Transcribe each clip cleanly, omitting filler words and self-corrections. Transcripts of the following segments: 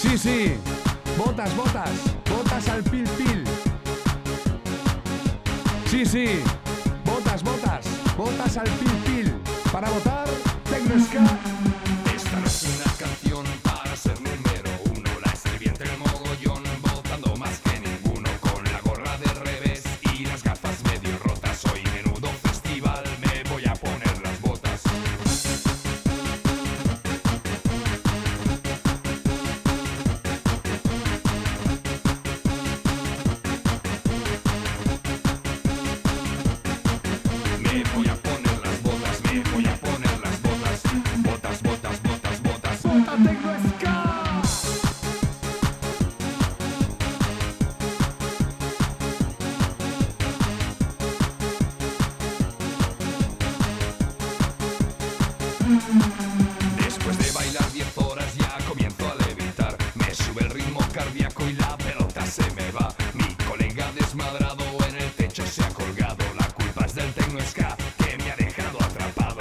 Sí, sí. Botas, botas. Botas al pil pil. Sí, sí. Botas, botas. Botas al pil pil. Para votar, Tecno-Ska. Esta no es una canción para ser número uno. La escribí entre el mogollón, votando más que ninguno. Con la gorra de revés y las gafas medio rotas. Hoy menudo festival, me voy a poner las botas. Me voy a poner las botas, me voy a poner las botas. Botas, botas, botas, botas. Vota Tecno-Ska. Después de bailar 10 horas ya comienzo a levitar. Me sube el ritmo cardíaco y la pelota se me va. Mi colega desmadrado en el techo se ha colgado. La culpa es del Tecno-Ska que me ha dejado atrapado.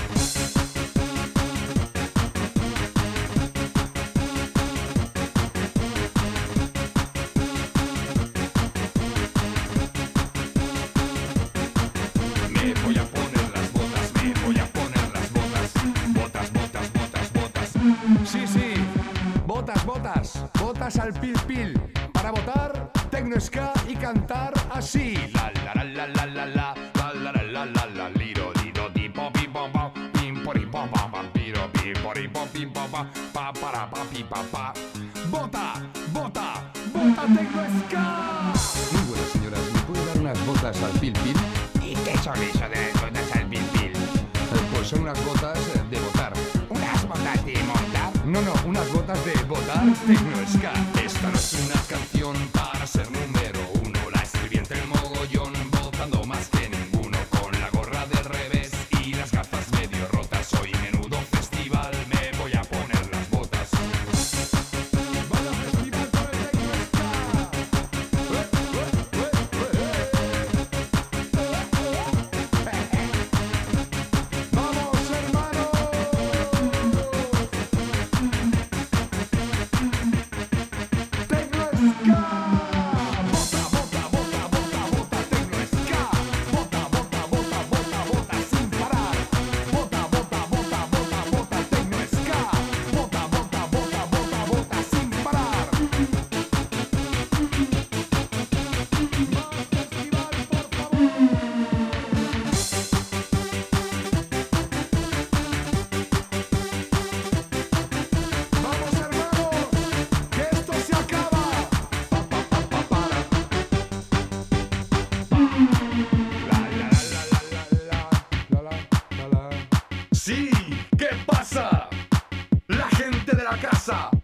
Me voy a poner las botas, me voy a poner las botas. Botas, botas, botas, botas. Sí, sí. Botas, botas. Botas al pil pil. Para votar, Tecno-Ska y cantar así. La la la la la la la la la la la la liro dido di po pi po po pim pori po pa pa piro pi pori po pim po pa pa para pa pi pa pa. Vota, vota, vota Tecno-Ska. Muy buenas, señoras. ¿Me puede dar unas botas al pil pil? ¿Y qué son eso de botas al pil pil? Pues son unas botas de votar. ¿Unas botas de montar? No, no, unas botas de votar. Tecno-Ska. Esta no es una canción para ser número uno. La escribí entre el mogollón, votando más que ninguno. Con la gorra de revés y las gafas medio rotas. Hoy menudo festival, me voy a poner las botas. Vaya festival con el Tecno-Ska. Vamos, hermanos. Tecno-Ska. Vota, vota, vota, vota, vota Tecno-Ska. Vota, vota, vota, vota, vota sin parar. Vota, vota, vota, vota, vota Tecno-Ska. Vota, vota, vota, vota, vota sin parar. Más festival, por favor. Vamos, hermanos, que esto se acaba. Sí, ¿qué pasa? La gente de la casa